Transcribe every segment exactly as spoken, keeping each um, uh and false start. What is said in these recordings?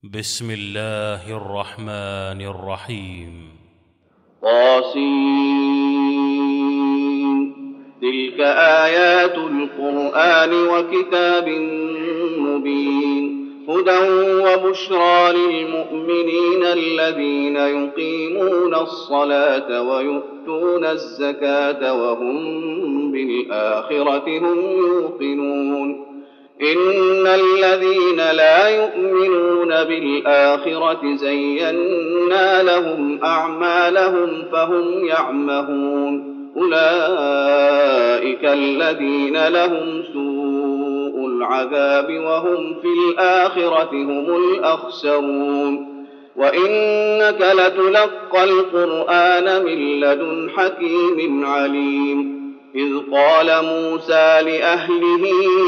بسم الله الرحمن الرحيم. طاسين. تلك آيات القرآن وكتاب مبين، هدى وبشرى للمؤمنين الذين يقيمون الصلاة ويؤتون الزكاة وهم بالآخرة هم يوقنون. إن الذين لا يؤمنون بالآخرة زينا لهم أعمالهم فهم يعمهون. أولئك الذين لهم سوء العذاب وهم في الآخرة هم الأخسرون. وإنك لتلقى القرآن من لدن حكيم عليم. إذ قال موسى لأهله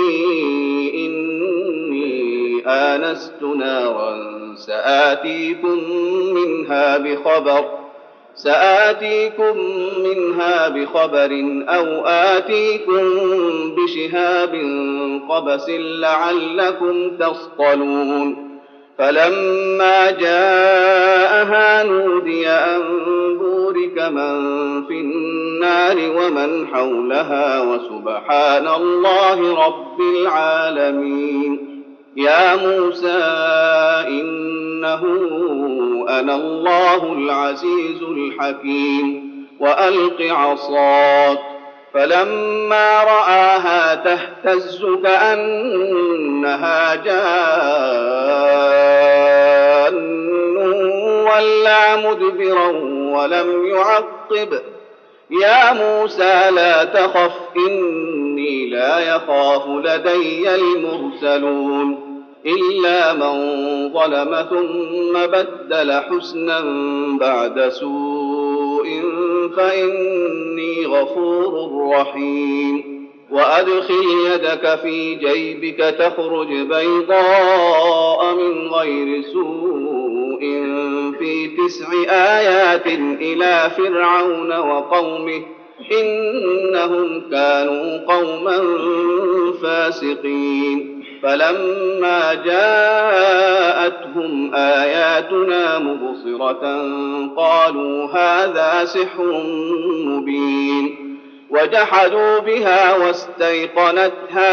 إني آنست نارا سآتيكم منها بخبر سآتيكم منها بخبر أو آتيكم بشهاب قبس لعلكم تصطلون. فلما جاءها نودي أن بورك من في النار ومن حولها وسبحان الله رب العالمين. يا موسى إنه أنا الله العزيز الحكيم وألق عصاك. فلما رآها تهتز كأنها جان ولى مدبرا ولم يعقب. يا موسى لا تخف إني لا يخاف لدي المرسلون. إلا من ظلم ثم بدل حسنا بعد سوء فإني غفور رحيم. وأدخل يدك في جيبك تخرج بيضاء من غير سوء في تسع آيات إلى فرعون وقومه إنهم كانوا قوما فاسقين. فلما جاءتهم آياتنا مبصرة قالوا هذا سحر مبين. وجحدوا بها واستيقنتها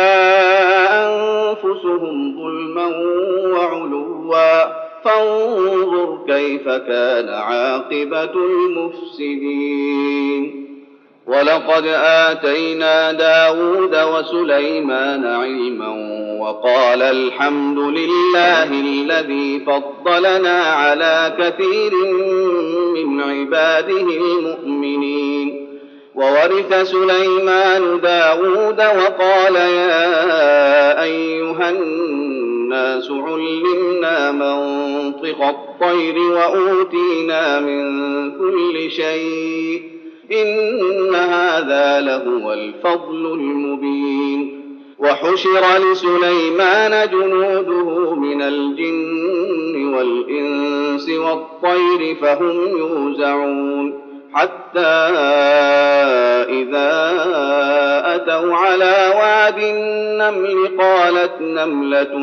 أنفسهم ظلما وعلوا فانظر كيف كان عاقبة المفسدين. ولقد آتينا داود وسليمان علما وقال الحمد لله الذي فضلنا على كثير من عباده المؤمنين. وورث سليمان داود وقال يا أيها الناس علمنا منطق الطير وأوتينا من كل شيء إن هذا لهو الفضل المبين. وحشر لسليمان جنوده من الجن والإنس والطير فهم يوزعون حتى إذا أتوا على واد النمل قالت نملة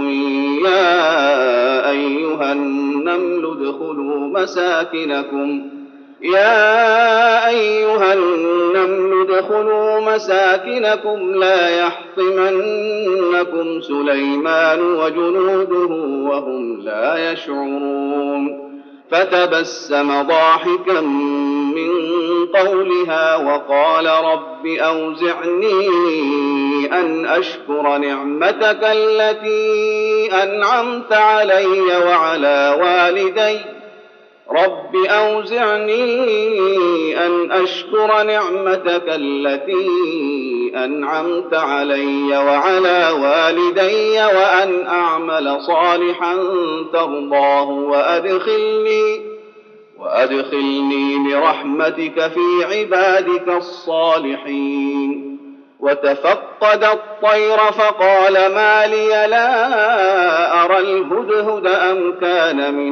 يا أيها النمل ادخلوا مساكنكم يا أيها النمل ادخلوا مساكنكم لا يحطمنكم سليمان وجنوده وهم لا يشعرون. فتبسم ضاحكا من قولها وقال رب أوزعني أن أشكر نعمتك التي أنعمت علي وعلى والدي رب أوزعني أن أشكر نعمتك التي أنعمت علي وعلى والدي وأن أعمل صالحا ترضاه وأدخلني وأدخلني برحمتك في عبادك الصالحين. وتفقد الطير فقال ما لي لا أرى الهدهد أم كان من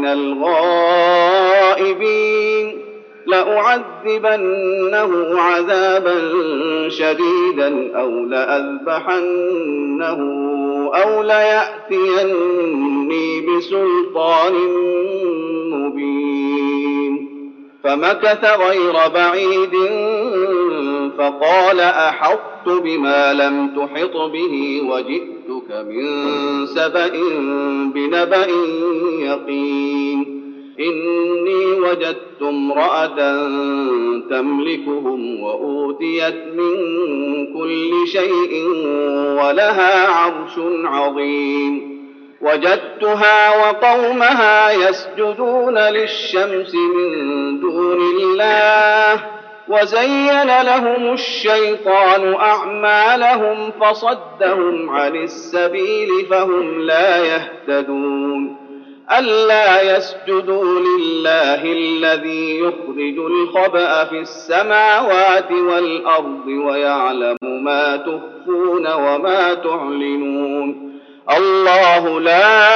الغائبين. لأعذبنه عذابا شديدا أو لأذبحنه أو ليأتيني سلطان مبين. فمكث غير بعيد فقال أحطت بما لم تحط به وجئتك من سبأ بنبأ يقين. إني وجدت امرأة تملكهم وأوتيت من كل شيء ولها عرش عظيم. وجدتها وقومها يسجدون للشمس من دون الله وزين لهم الشيطان أعمالهم فصدهم عن السبيل فهم لا يهتدون. ألا يسجدوا لله الذي يخرج الخبأ في السماوات والأرض ويعلم ما تخفون وما تعلنون. الله لا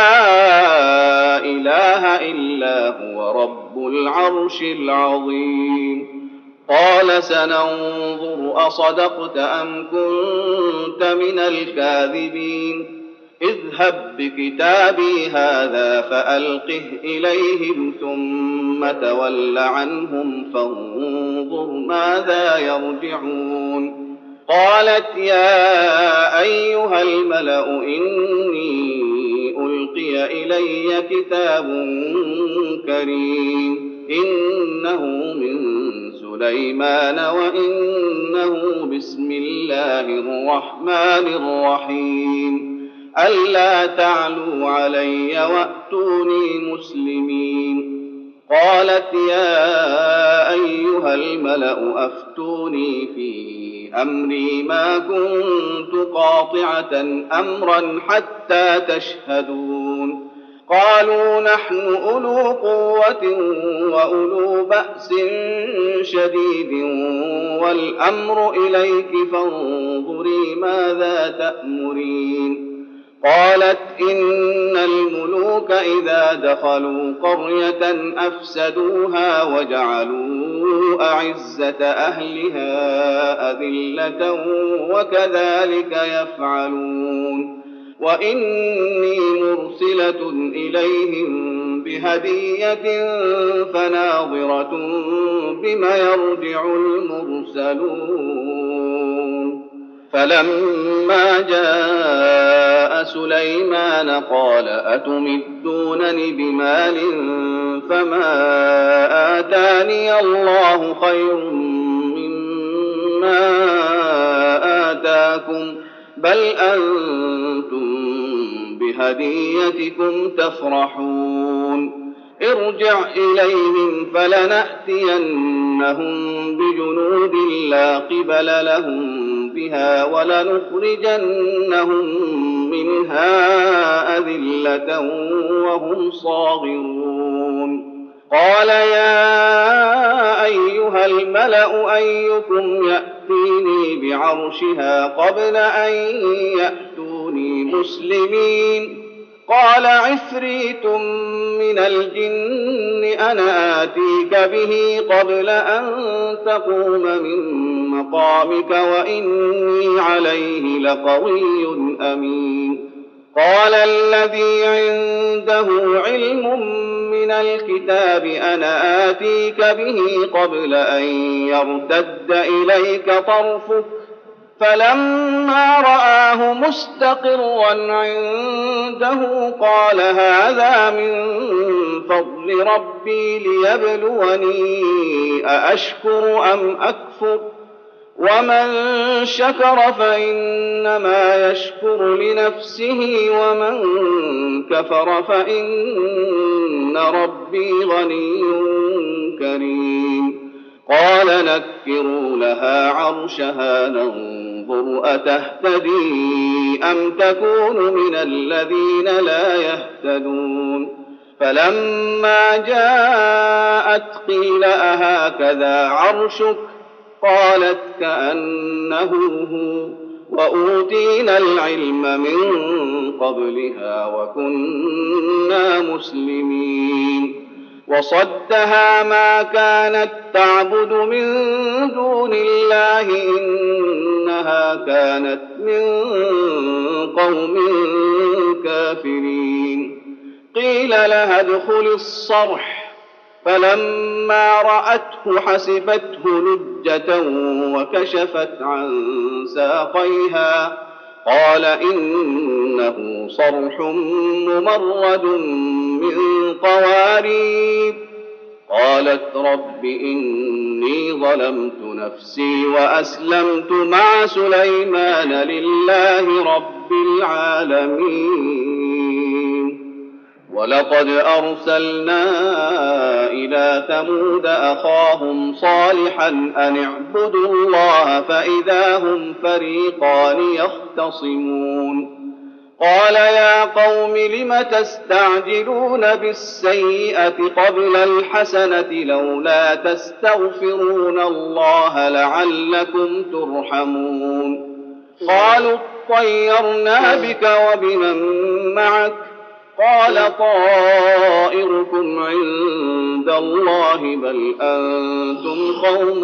إله إلا هو رب العرش العظيم. قال سننظر أصدقت أم كنت من الكاذبين. اذهب بكتابي هذا فألقه إليهم ثم تول عنهم فانظر ماذا يرجعون. قالت يا أيها الملأ إني ألقي إلي كتاب كريم إنه من سليمان وإنه بسم الله الرحمن الرحيم. ألا تعلوا علي وأتوني مسلمين. قالت يا أيها الملأ أفتوني في أمري ما كنت قاطعة أمرا حتى تشهدون. قالوا نحن أولو قوة وأولو بأس شديد والأمر إليك فانظري ماذا تأمرين. قالت إن الملوك إذا دخلوا قرية أفسدوها وجعلوا أعزة أهلها أذلة وكذلك يفعلون. وإني مرسلة إليهم بهدية فناظرة بما يرجع المرسلون. فلما جاء سليمان قال أتمدونني بمال فما آتاني الله خير مما آتاكم بل أنتم بهديتكم تفرحون. ارجع إليهم فلنأتينهم بجنود لا قبل لهم بها ولنخرجنهم منها أذلة وهم صاغرون. قال يا أيها الملأ أيكم يأتيني بعرشها قبل أن يأتوني مسلمين. قال عفريت من الجن أنا آتيك به قبل أن تقوم من مقامك وإني عليه لقوي أمين. قال الذي عنده علم من الكتاب أنا آتيك به قبل أن يرتد إليك طرفك فلما رآه مستقرا عنده قال هذا من فضل ربي ليبلوني أأشكر أم أكفر ومن شكر فإنما يشكر لنفسه ومن كفر فإن ربي غني كريم. قال نكروا لها عرشها ننظر أتهتدي أم تكون من الذين لا يهتدون. فلما جاءت قيل أهكذا عرشك قالت كأنه هو وأوتينا العلم من قبلها وكنا مسلمين. وصدها ما كانت تعبد من دون الله إنها كانت من قوم كافرين. قيل لها ادخل الصرح، فلما رأته حسبته لجة وكشفت عن ساقيها، قال إنه صرح ممرد من قوارير. قالت رب إني ظلمت نفسي وأسلمت مع سليمان لله رب العالمين. ولقد أرسلنا إلى ثمود أخاهم صالحا أن اعبدوا الله فإذا هم فريقان يختصمون. قال يا قوم لم تستعجلون بالسيئة قبل الحسنة لولا تستغفرون الله لعلكم ترحمون. قالوا اطيرنا بك وبمن معك، قال طائركم عند الله بل أنتم قوم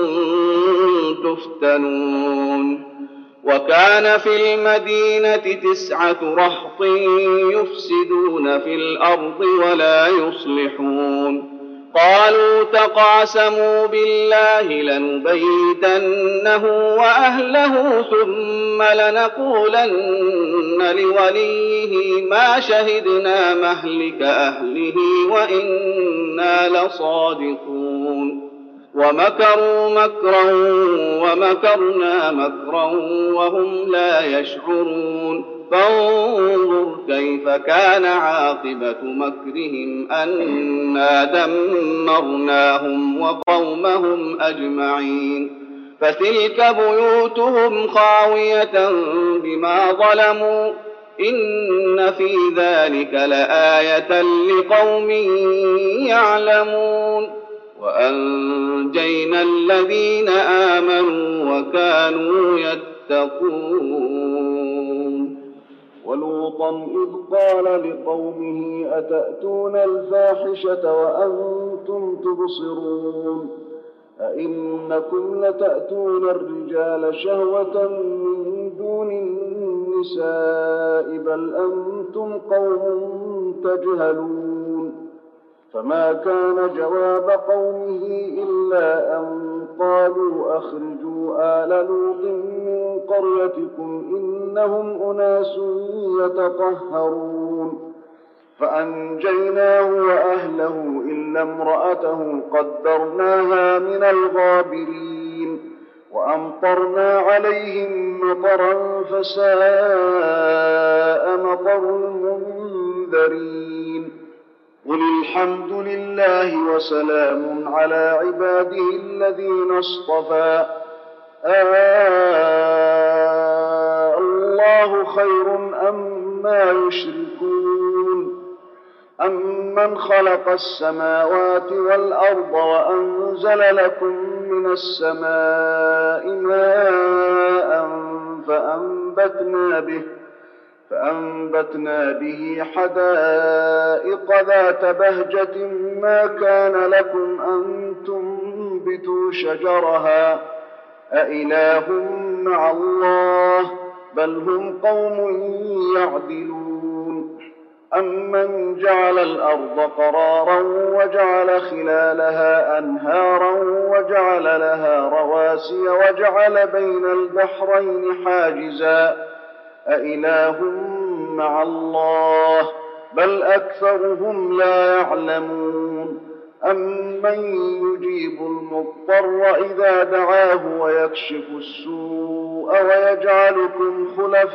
تفتنون. وكان في المدينة تسعة رهط يفسدون في الأرض ولا يصلحون. قالوا تقاسموا بالله لنبيتنه وأهله ثم لنقولن لوليه ما شهدنا مهلك أهله وإنا لصادقون. ومكروا مكرا ومكرنا مكرا وهم لا يشعرون. فانظر كيف كان عاقبة مكرهم أنا دمرناهم وقومهم أجمعين. فتلك بيوتهم خاوية بما ظلموا إن في ذلك لآية لقوم يعلمون. وأنجينا الذين آمنوا وكانوا يتقون. ولوطا إذ قال لقومه أتأتون الفاحشة وأنتم تبصرون أئنكم لتأتون الرجال شهوة من دون النساء بل أنتم قوم تجهلون. فما كان جواب قومه إلا أن قالوا أخرجوا آل لوط من قريتكم إنهم أناس يتطهرون. فأنجيناه وأهله إلا امرأته قدرناها من الغابرين. وأمطرنا عليهم مطرا فساء مطر المنذرين. قل الحمد لله وسلام على عباده الذين اصطفى آه الله خير أما يشركون. أمن خلق السماوات والأرض وأنزل لكم من السماء ماء فأنبتنا به فأنبتنا به حدائق ذات بهجة ما كان لكم أن تنبتوا شجرها أإله مع الله بل هم قوم يعدلون. أمن جعل الأرض قرارا وجعل خلالها أنهارا وجعل لها رواسي وجعل بين البحرين حاجزا أإله مع الله بل أكثرهم لا يعلمون. أمن يجيب المضطر إذا دعاه ويكشف السوء ويجعلكم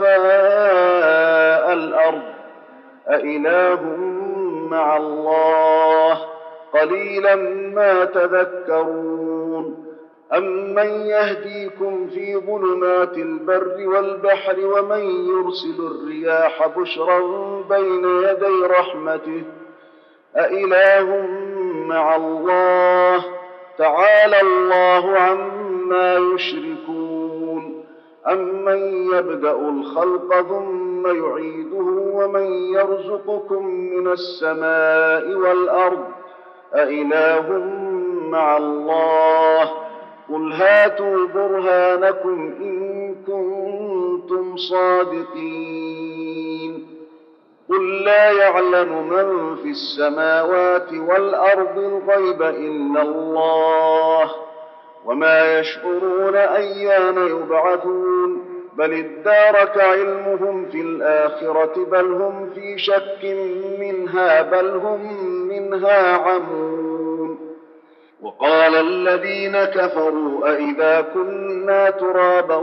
خلفاء الأرض أإله مع الله قليلا ما تذكرون. أمن يهديكم في ظلمات البر والبحر ومن يرسل الرياح بشرا بين يدي رحمته أإله مع الله تعالى الله عما يشركون. أمن يبدأ الخلق ثم يعيده ومن يرزقكم من السماء والأرض أإله مع الله قل هاتوا برهانكم إن كنتم صادقين. قل لا يعلم من في السماوات والأرض الغيب إلا الله وما يشعرون أيان يبعثون بل ادارك علمهم في الآخرة بل هم في شك منها بل هم منها عمون. وقال الذين كفروا أئذا كنا ترابا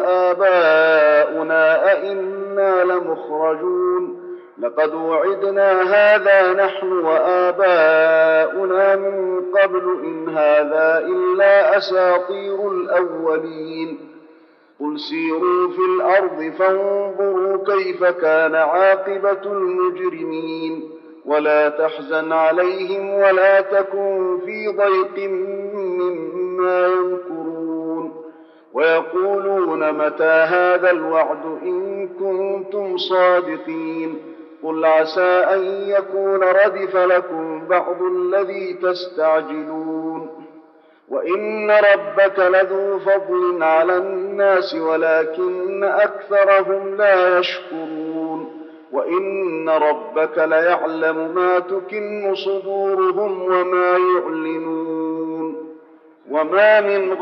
وآباؤنا أئنا لمخرجون لقد وعدنا هذا نحن وآباؤنا من قبل إن هذا إلا أساطير الأولين. قل سيروا في الأرض فانظروا كيف كان عاقبة المجرمين ولا تحزن عليهم ولا تكن في ضيق مما يمكرون ويقولون متى هذا الوعد إن كنتم صادقين قل عسى أن يكون ردف لكم بعض الذي تستعجلون وإن ربك لذو فضل على الناس ولكن أكثرهم لا يشكرون وإن ربك ليعلم ما تكن صدورهم وما يعلنون وما من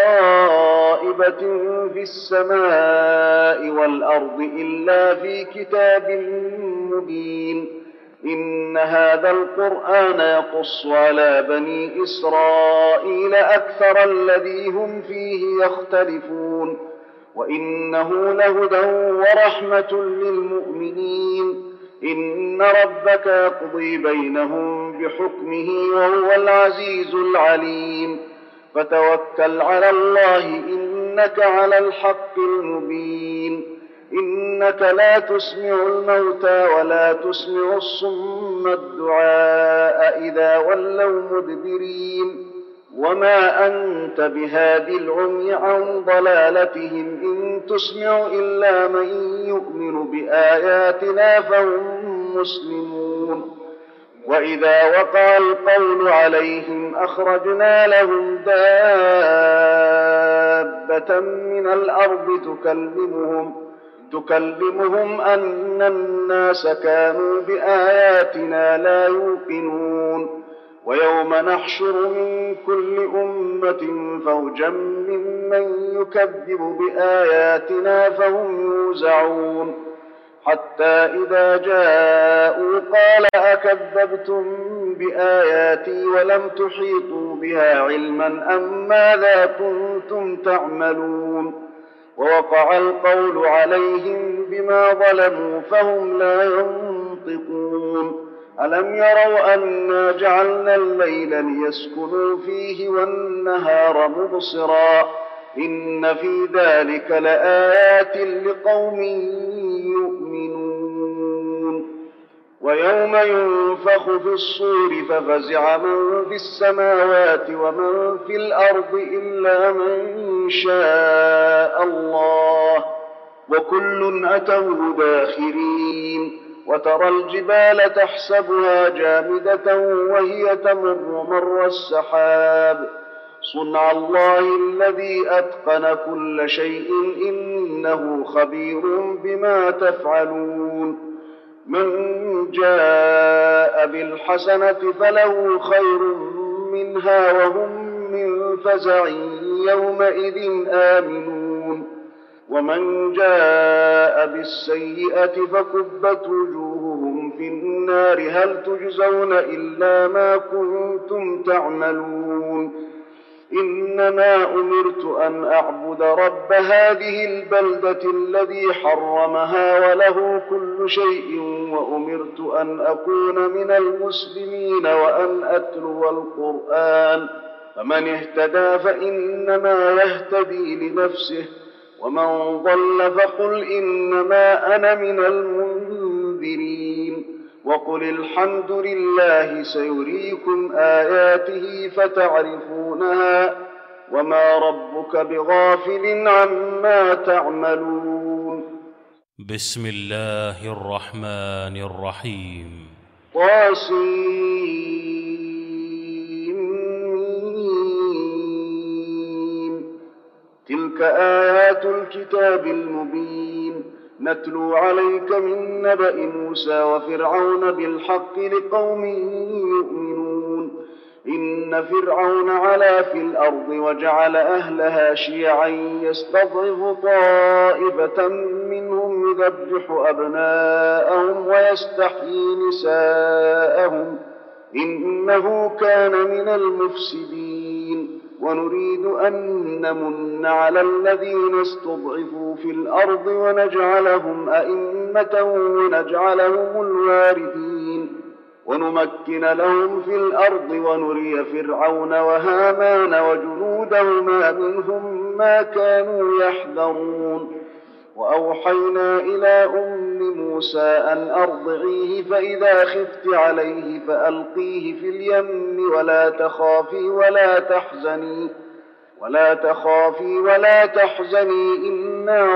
غائبة في السماء والأرض إلا في كتاب مبين. إن هذا القرآن يقص على بني إسرائيل أكثر الذي هم فيه يختلفون وإنه لهدى ورحمة للمؤمنين. إن ربك يقضي بينهم بحكمه وهو العزيز العليم. فتوكل على الله إنك على الحق المبين. إنك لا تسمع الموتى ولا تسمع الصم الدعاء إذا ولوا مدبرين وما أنت بهادي العمي عن ضلالتهم إن تسمع إلا من يؤمن بآياتنا فهم مسلمون. وإذا وقع القول عليهم أخرجنا لهم دابة من الأرض تكلمهم تكلمهم أن الناس كانوا بآياتنا لا يوقنون. ويوم نحشر من كل أمة فوجا ممن يكذب بآياتنا فهم يوزعون حتى إذا جاءوا قال أكذبتم بآياتي ولم تحيطوا بها علما أم ماذا كنتم تعملون. ووقع القول عليهم بما ظلموا فهم لا ينطقون. ألم يروا أنا جعلنا الليل ليسكنوا فيه والنهار مبصرا إن في ذلك لآيات لقوم يؤمنون. ويوم ينفخ في الصور ففزع من في السماوات ومن في الأرض إلا من شاء الله وكل أتوه داخرين. وترى الجبال تحسبها جامدة وهي تمر مر السحاب صنع الله الذي أتقن كل شيء إنه خبير بما تفعلون. من جاء بالحسنة فله خير منها وهم من فزع يومئذ آمنون. ومن جاء بالسيئة فكبت وجوههم في النار هل تجزون إلا ما كنتم تعملون. إنما أمرت أن أعبد رب هذه البلدة الذي حرمها وله كل شيء وأمرت أن أكون من المسلمين وأن أتلو القرآن فمن اهتدى فإنما يهتدي لنفسه ومن ضل فقل إنما أنا من المنذرين. وقل الحمد لله سيريكم آياته فتعرفونها وما ربك بغافل عما تعملون. بسم الله الرحمن الرحيم. طاسين تلك آيات الكتاب المبين. نتلو عليك من نبأ موسى وفرعون بالحق لقوم يؤمنون إن فرعون علا في الأرض وجعل أهلها شيعا يستضعف طائفة منهم يذبح أبناءهم ويستحيي نساءهم إنه كان من المفسدين ونريد أن نمن على الذين استضعفوا في الأرض ونجعلهم أئمة ونجعلهم الوارثين ونمكن لهم في الأرض ونري فرعون وهامان وجنودهما منهم ما كانوا يحذرون وأوحينا إلى أم موسى أن أرضعيه فإذا خفت عليه فألقيه في اليم ولا تخافي ولا تحزني ولا تخافي ولا تحزني إنا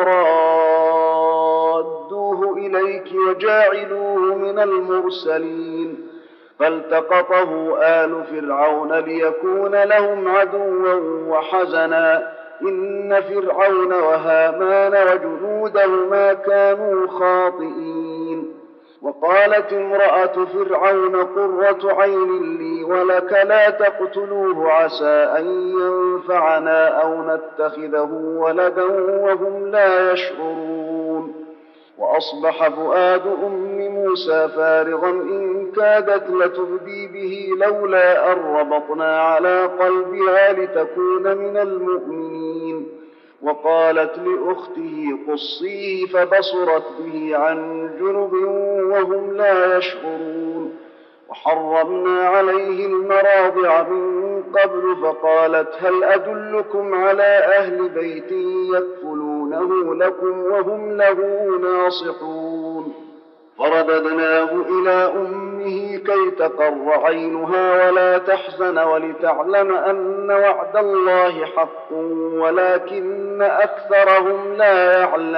رادوه إليك وجاعلوه من المرسلين فالتقطه آل فرعون ليكون لهم عدوا وحزنا إن فرعون وهامان وجنودهما كانوا خاطئين وقالت امرأة فرعون قرة عين لي ولك لا تقتلوه عسى أن ينفعنا أو نتخذه ولدا وهم لا يشعرون وأصبح فؤاد أم موسى فارغا إن كادت لتبدي به لولا أن ربطنا على قلبها لتكون من المؤمنين وقالت لأخته قصيه فبصرت به عن جنب وهم لا يشعرون وحرمنا عليه المراضع من قبل فقالت هل أدلكم على أهل بيت يكفلونه لكم وهم له ناصحون فرددناه إلى أمه كي تقر عينها ولا تحزن ولتعلم أن وعد الله حق ولكن أكثرهم لا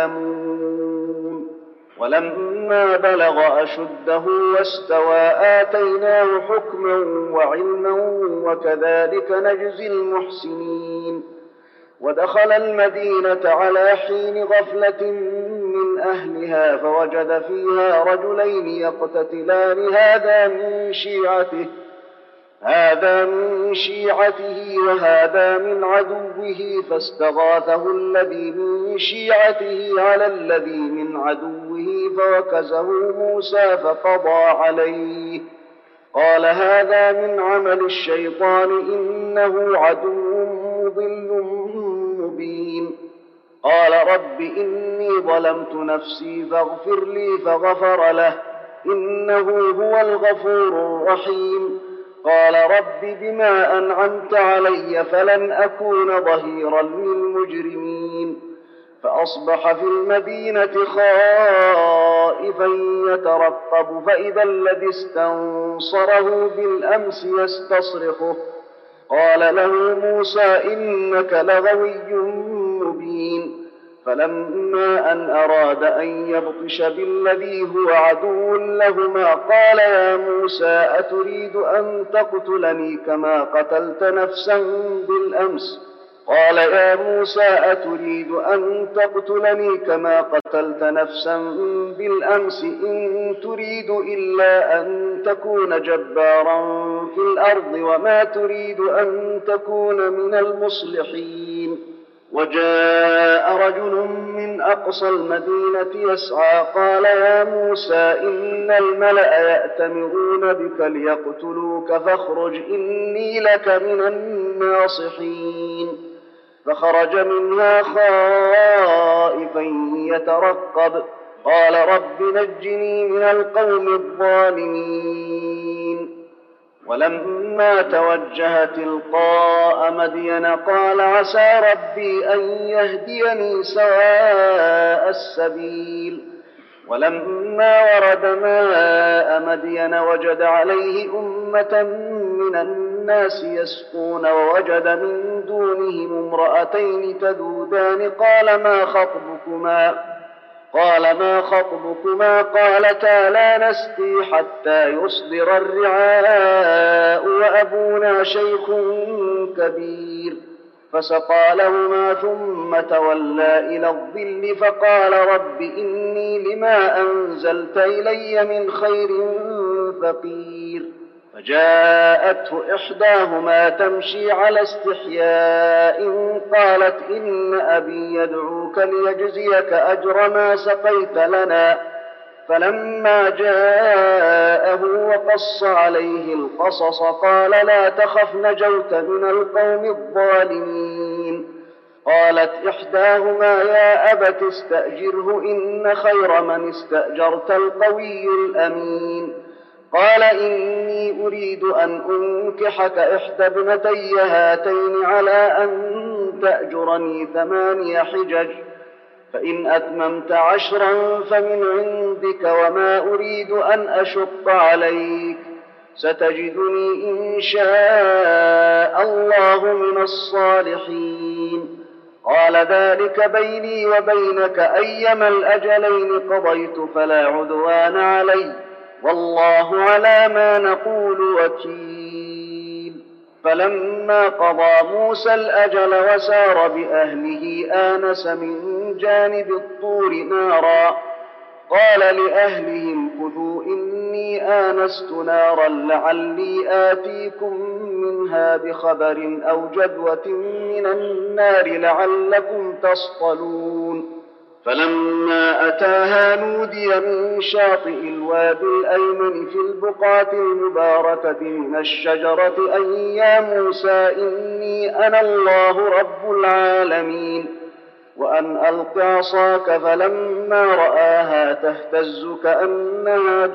يعلمون ولما بلغ أشده واستوى آتيناه حكما وعلما وكذلك نجزي المحسنين ودخل المدينة على حين غفلة من أهلها فوجد فيها رجلين يقتتلان هذا من شيعته هذا من شيعته وهذا من عدوه فاستغاثه الذي من شيعته على الذي من عدوه فوكزه موسى فقضى عليه قال هذا من عمل الشيطان إنه عدو مضل مبين قال رب إني ظلمت نفسي فاغفر لي فغفر له إنه هو الغفور الرحيم قال رب بما أنعمت علي فلن أكون ظهيرا للمجرمين فأصبح في المدينة خائفا يترقب فإذا الذي استنصره بالأمس يستصرخه قال له موسى إنك لغوي مبين فلما أن أراد أن يبطش بالذي هو عدو لهما قال يا موسى أتريد أن تقتلني كما قتلت نفسا بالأمس قال يا موسى أتريد أن تقتلني كما قتلت نفسا بالأمس إن تريد إلا أن تكون جبارا في الأرض وما تريد أن تكون من المصلحين وجاء رجل من أقصى المدينة يسعى قال يا موسى إن الملأ يأتمرون بك ليقتلوك فاخرج إني لك من الناصحين فخرج منها خائفا يترقب قال رب نجني من القوم الظالمين ولما توجه تلقاء مدين قال عسى ربي أن يهديني سواء السبيل ولما ورد ماء مدين وجد عليه أمة من الناس يسقون ووجد من دونهم امرأتين تذودان قال ما خطبكما قال ما خطبكما قالتا لا نسقي حتى يصدر الرعاء وأبونا شيخ كبير فسقى لهما ثم تولى إلى الظل فقال رب إني لما أنزلت إلي من خير فقير. فجاءته إحداهما تمشي على استحياء قالت إن أبي يدعوك ليجزيك أجر ما سقيت لنا. فلما جاءه وقص عليه القصص قال لا تخف نجوت من القوم الظالمين. قالت إحداهما يا أبت استأجره إن خير من استأجرت القوي الأمين. قال إني أريد أن أنكحك إحدى ابنتي هاتين على أن تأجرني ثماني حجج فإن أتممت عشرا فمن عندك وما أريد أن أشق عليك ستجدني إن شاء الله من الصالحين. قال ذلك بيني وبينك أيما الأجلين قضيت فلا عدوان علي والله على ما نقول وكيل. فلما قضى موسى الأجل وسار بأهله آنس من جانب الطور نارا قال لأهلهم كثوا إني آنست نارا لعلي آتيكم منها بخبر أو جذوة من النار لعلكم تصطلون. فلما أتاها نودي من شاطئ الوادي الأيمن في البقعة المباركة من الشجرة أن يا موسى إني أنا الله رب العالمين وأن ألق عصاك. فلما رآها تهتز كأنها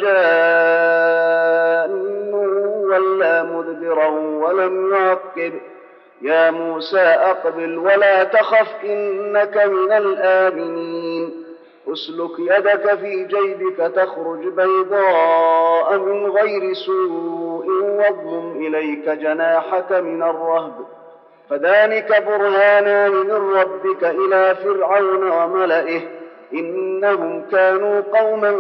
جان ولى مدبرا ولم يعقب يا موسى أقبل ولا تخف إنك من الآمنين. اسلك يدك في جيبك تخرج بيضاء من غير سوء واضمم إليك جناحك من الرهب فذلك برهانان من ربك إلى فرعون وملئه إنهم كانوا قوما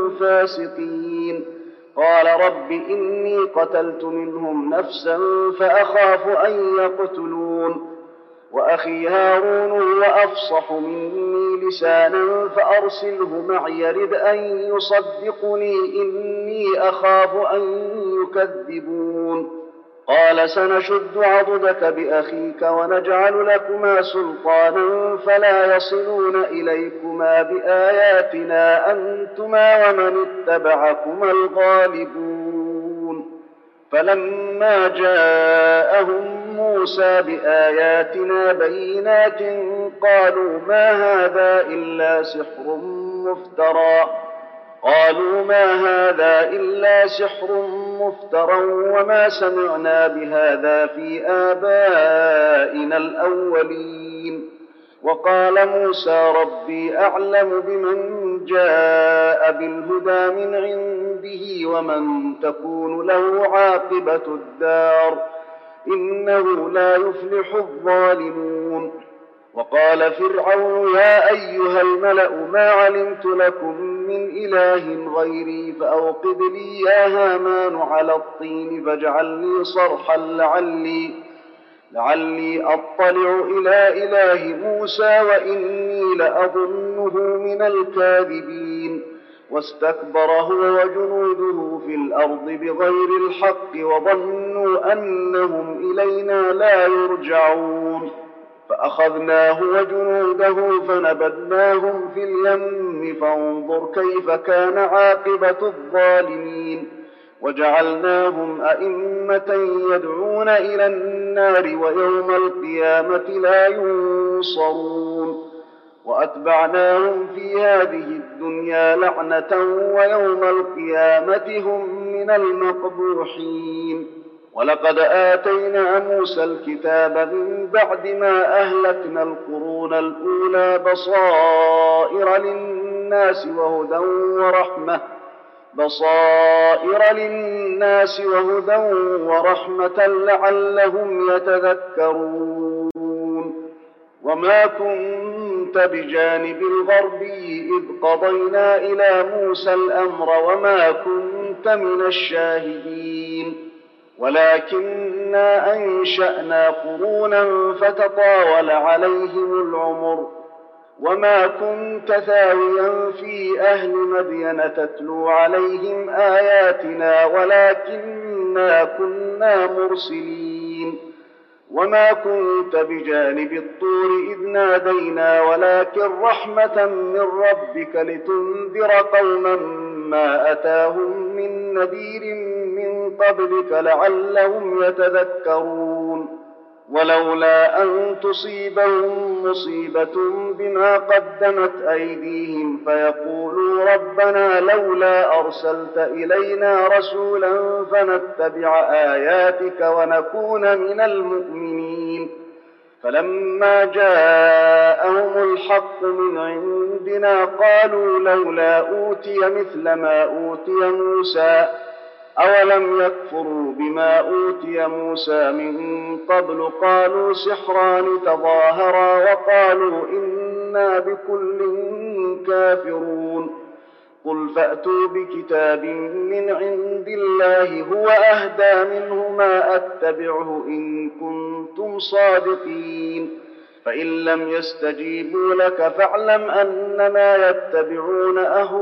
فاسقين. قال رب إني قتلت منهم نفسا فأخاف أن يقتلون وأخي هارون هو أفصح مني لسانا فأرسله معي يرد أن يصدقني إني أخاف أن يكذبون. قال سنشد عضدك بأخيك ونجعل لكما سلطانا فلا يصلون إليكما بآياتنا أنتما ومن اتبعكما الغالبون. فلما جاءهم موسى بآياتنا بينات قالوا ما هذا إلا سحر مفترى قالوا ما هذا إلا سحر مفترى وما سمعنا بهذا في آبائنا الأولين. وقال موسى ربي أعلم بمن جاء بالهدى من عنده ومن تكون له عاقبة الدار إنه لا يفلح الظالمون. وقال فرعون يا أيها الملأ ما علمت لكم من إله غيري فأوقد لي يا هامان على الطين فاجعل لي صرحا لعلي, لعلي أطلع إلى إله موسى وإني لأظنه من الكاذبين. واستكبر هو وجنوده في الأرض بغير الحق وظنوا أنهم إلينا لا يرجعون. فأخذناه وجنوده فنبذناهم في اليم فانظر كيف كان عاقبة الظالمين. وجعلناهم أئمة يدعون إلى النار ويوم القيامة لا ينصرون. وأتبعناهم في هذه الدنيا لعنة ويوم القيامة هم من المقبوحين. ولقد آتينا موسى الكتاب من بعد ما أهلكنا القرون الأولى بصائر للناس وهدى ورحمة بصائر للناس وهدى ورحمة لعلهم يتذكرون. وما كنت بجانب الغربي إذ قضينا إلى موسى الأمر وما كنت من الشاهدين ولكنا أنشأنا قرونا فتطاول عليهم العمر وما كنت ثاويا في أهل مدين تتلو عليهم آياتنا ولكنا كنا مرسلين وما كنت بجانب الطور إذ نادينا ولكن رحمة من ربك لتنذر قوما ما أتاهم من نذير من قبلك لعلهم يتذكرون ولولا أن تصيبهم مصيبة بما قدمت أيديهم فيقولوا ربنا لولا أرسلت إلينا رسولا فنتبع آياتك ونكون من المؤمنين فلما جاءهم الحق من عندنا قالوا لولا أوتي مثل ما أوتي موسى أولم يكفروا بما أوتي موسى من قبل قالوا سحران تظاهرا وقالوا إنا بكل كافرون قل فأتوا بكتاب من عند الله هو أهدى منه ما أتبعه إن كنتم صادقين فإن لم يستجيبوا لك فاعلم أنما يتبعون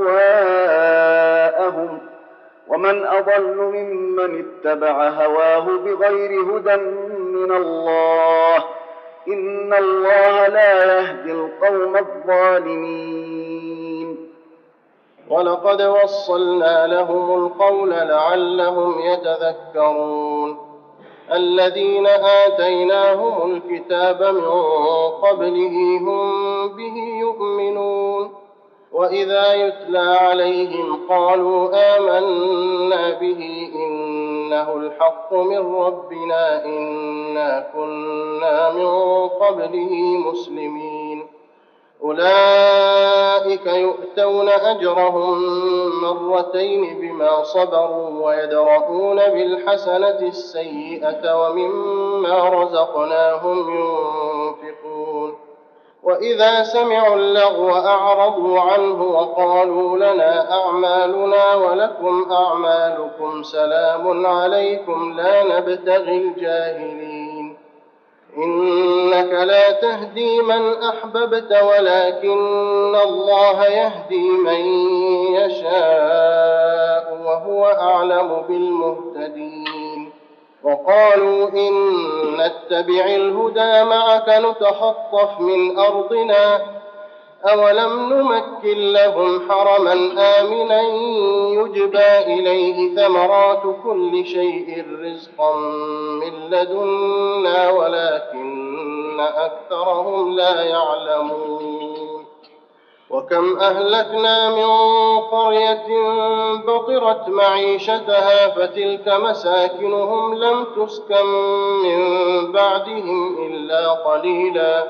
أهواءهم ومن أضل ممن اتبع هواه بغير هدى من الله إن الله لا يهدي القوم الظالمين ولقد وصلنا لهم القول لعلهم يتذكرون الذين آتيناهم الكتاب من قبله هم به يؤمنون وإذا يتلى عليهم قالوا آمنا به إنه الحق من ربنا إنا كنا من قبله مسلمين أولئك يؤتون أجرهم مرتين بما صبروا ويدرؤون بالحسنة السيئة ومما رزقناهم ينفقون وإذا سمعوا اللغو أعرضوا عنه وقالوا لنا أعمالنا ولكم أعمالكم سلام عليكم لا نبتغي الجاهلين إنك لا تهدي من أحببت ولكن الله يهدي من يشاء وهو أعلم بالمهتدين وقالوا إن نتبع الهدى معك نتخطف من أرضنا أولم نمكن لهم حرما آمنا يجبى إليه ثمرات كل شيء رزقا من لدنا ولكن أكثرهم لا يعلمون وكم أهلكنا من قرية بطرت معيشتها فتلك مساكنهم لم تسكن من بعدهم إلا قليلا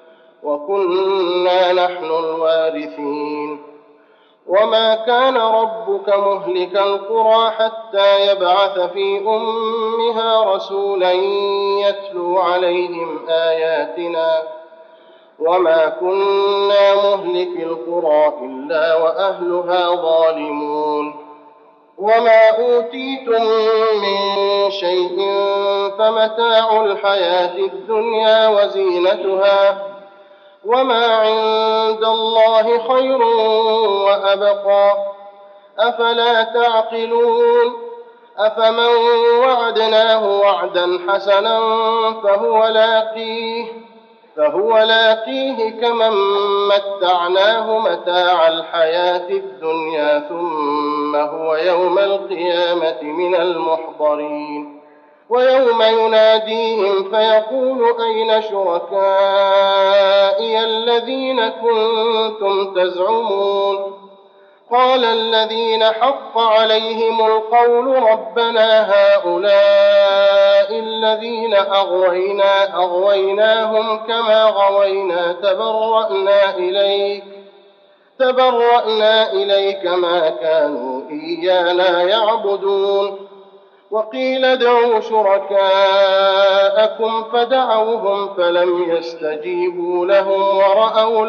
وكنا نحن الوارثين وما كان ربك مهلك القرى حتى يبعث في أمها رسولا يتلو عليهم آياتنا وما كنا مهلك القرى إلا وأهلها ظالمون وما أوتيتم من شيء فمتاع الحياة الدنيا وزينتها وما عند الله خير وأبقى أفلا تعقلون أفمن وعدناه وعدا حسنا فهو لاقيه فهو لاقيه كمن متعناه متاع الحياة الدنيا ثم هو يوم القيامة من المحضرين ويوم يناديهم فيقول أين شركائي الذين كنتم تزعمون قال الذين حق عليهم القول ربنا هؤلاء الذين أغوينا أغويناهم كما غوينا تبرأنا إليك تبرأنا إليك ما كانوا إيانا يعبدون وقيل ادعوا شركاءكم فدعوهم فلم يستجيبوا لهم ورأوا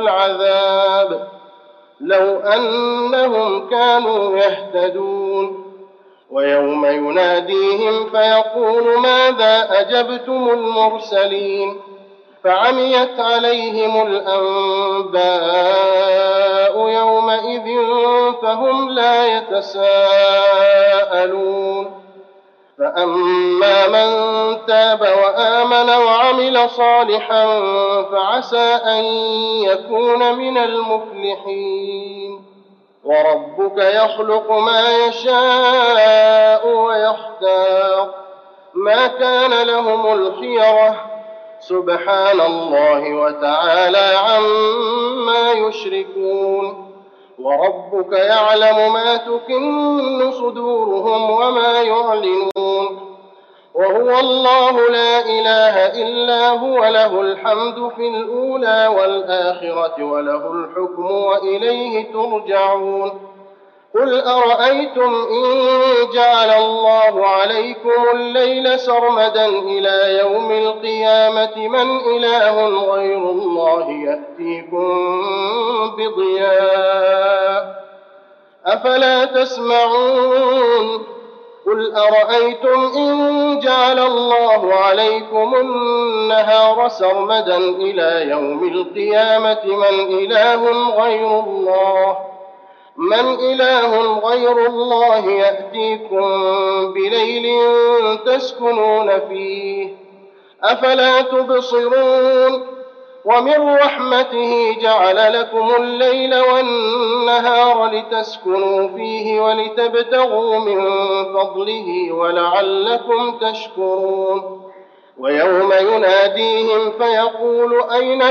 العذاب لو أنهم كانوا يهتدون ويوم يناديهم فيقول ماذا أجبتم المرسلين فعميت عليهم الأنباء يومئذ فهم لا يتساءلون فأما من تاب وآمن وعمل صالحا فعسى أن يكون من المفلحين وربك يخلق ما يشاء ويختار ما كان لهم الخيرة سبحان الله وتعالى عما يشركون وربك يعلم ما تكن صدورهم وما يعلنون وهو الله لا إله إلا هو له الحمد في الأولى والآخرة وله الحكم وإليه ترجعون قل أرأيتم إن جعل الله عليكم الليل سرمدا إلى يوم القيامة من إله غير الله يأتيكم بضياء أفلا تسمعون قل أرأيتم إن جعل الله عليكم النهار سرمدا إلى يوم القيامة من إله غير الله من إله غير الله يأتيكم بليل تسكنون فيه أفلا تبصرون ومن رحمته جعل لكم الليل والنهار لتسكنوا فيه ولتبتغوا من فضله ولعلكم تشكرون ويوم يناديهم فيقول أين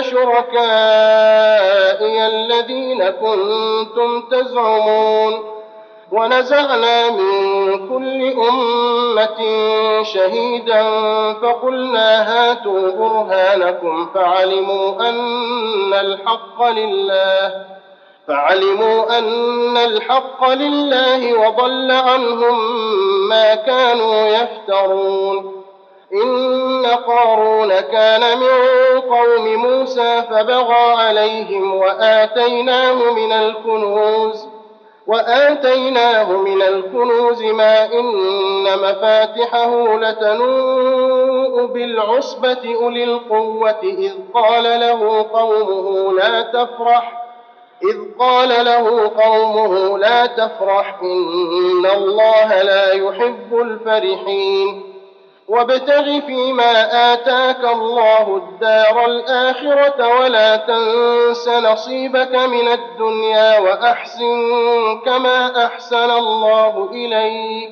شركائي الذين كنتم تزعمون ونزعنا من كل أمة شهيدا فقلنا هاتوا برهانكم فعلموا أن الحق لله فعلموا أن الحق لله وضل عنهم ما كانوا يفترون إن قارون كان من قوم موسى فبغى عليهم وآتيناه من الكنوز وآتيناه من الكنوز ما إن مفاتحه لتنوء بالعصبة أولي القوة إذ قال له قومه لا تفرح إذ قال له قومه لا تفرح إن الله لا يحب الفرحين وابتغ فيما آتاك الله الدار الآخرة ولا تنس نصيبك من الدنيا وأحسن كما أحسن الله إليك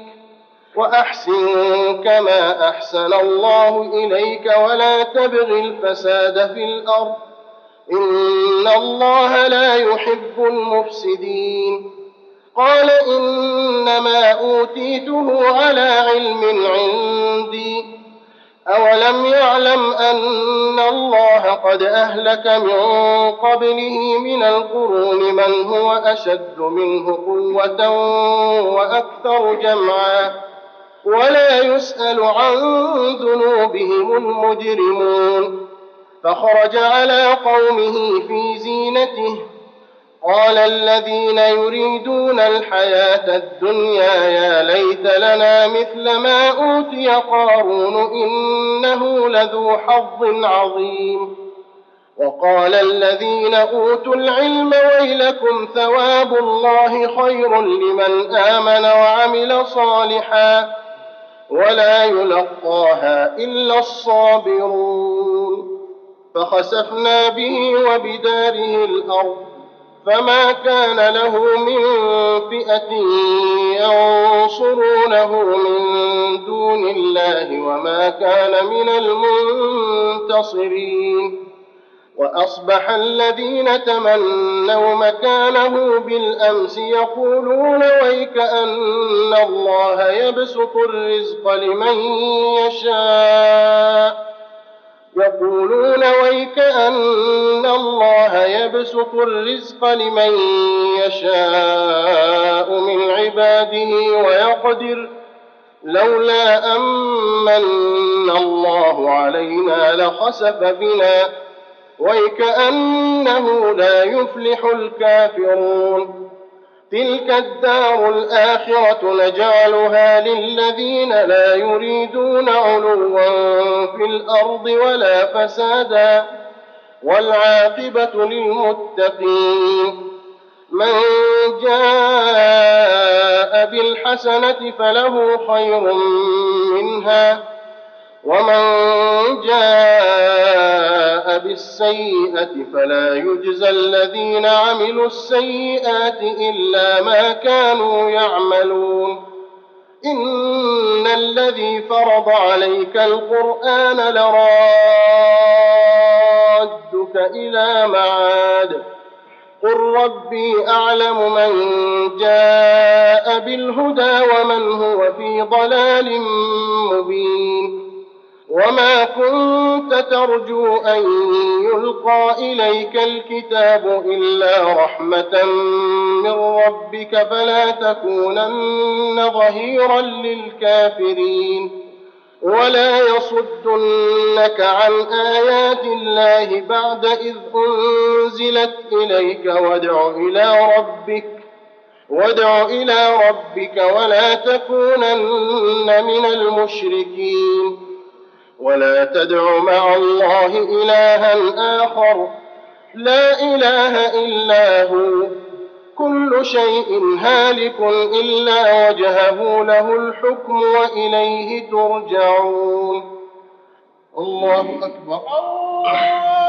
وأحسن كما أحسن الله إليك ولا تبغ الفساد في الأرض إن الله لا يحب المفسدين قال إنما أوتيته على علم عندي أولم يعلم أن الله قد أهلك من قبله من القرون من هو أشد منه قوة وأكثر جمعا ولا يسأل عن ذنوبهم المجرمون فخرج على قومه في زينته قال الذين يريدون الحياة الدنيا يا ليت لنا مثل ما أوتي قارون إنه لذو حظ عظيم وقال الذين أوتوا العلم ويلكم ثواب الله خير لمن آمن وعمل صالحا ولا يلقاها إلا الصابرون فخسفنا به وبداره الأرض فما كان له من فئة ينصرونه من دون الله وما كان من المنتصرين وأصبح الذين تمنوا مكانه بالأمس يقولون ويك أن الله يبسط الرزق لمن يشاء يقولون ويك أن الله يبسط الرزق لمن يشاء من عباده ويقدر لولا أمن الله علينا لخسف بنا ويكأنه لا يفلح الكافرون تلك الدار الآخرة نجعلها للذين لا يريدون علوا في الأرض ولا فسادا والعاقبة للمتقين. من جاء بالحسنة فله خير منها ومن جاء بالسيئة فلا يجزى الذين عملوا السيئات إلا ما كانوا يعملون. إن الذي فرض عليك القرآن لرادك إلى معاد قل ربي أعلم من جاء بالهدى ومن هو في ضلال مبين. وما كنت ترجو أن يلقى إليك الكتاب إلا رحمة من ربك فلا تكونن ظهيرا للكافرين. ولا يصدنك عن آيات الله بعد إذ أنزلت إليك وادع إلى ربك وادع إلى ربك ولا تكونن من المشركين. ولا تدع مع الله إلها آخر لا إله إلا هو كل شيء هالك إلا وجهه له الحكم وإليه ترجعون. الله أكبر.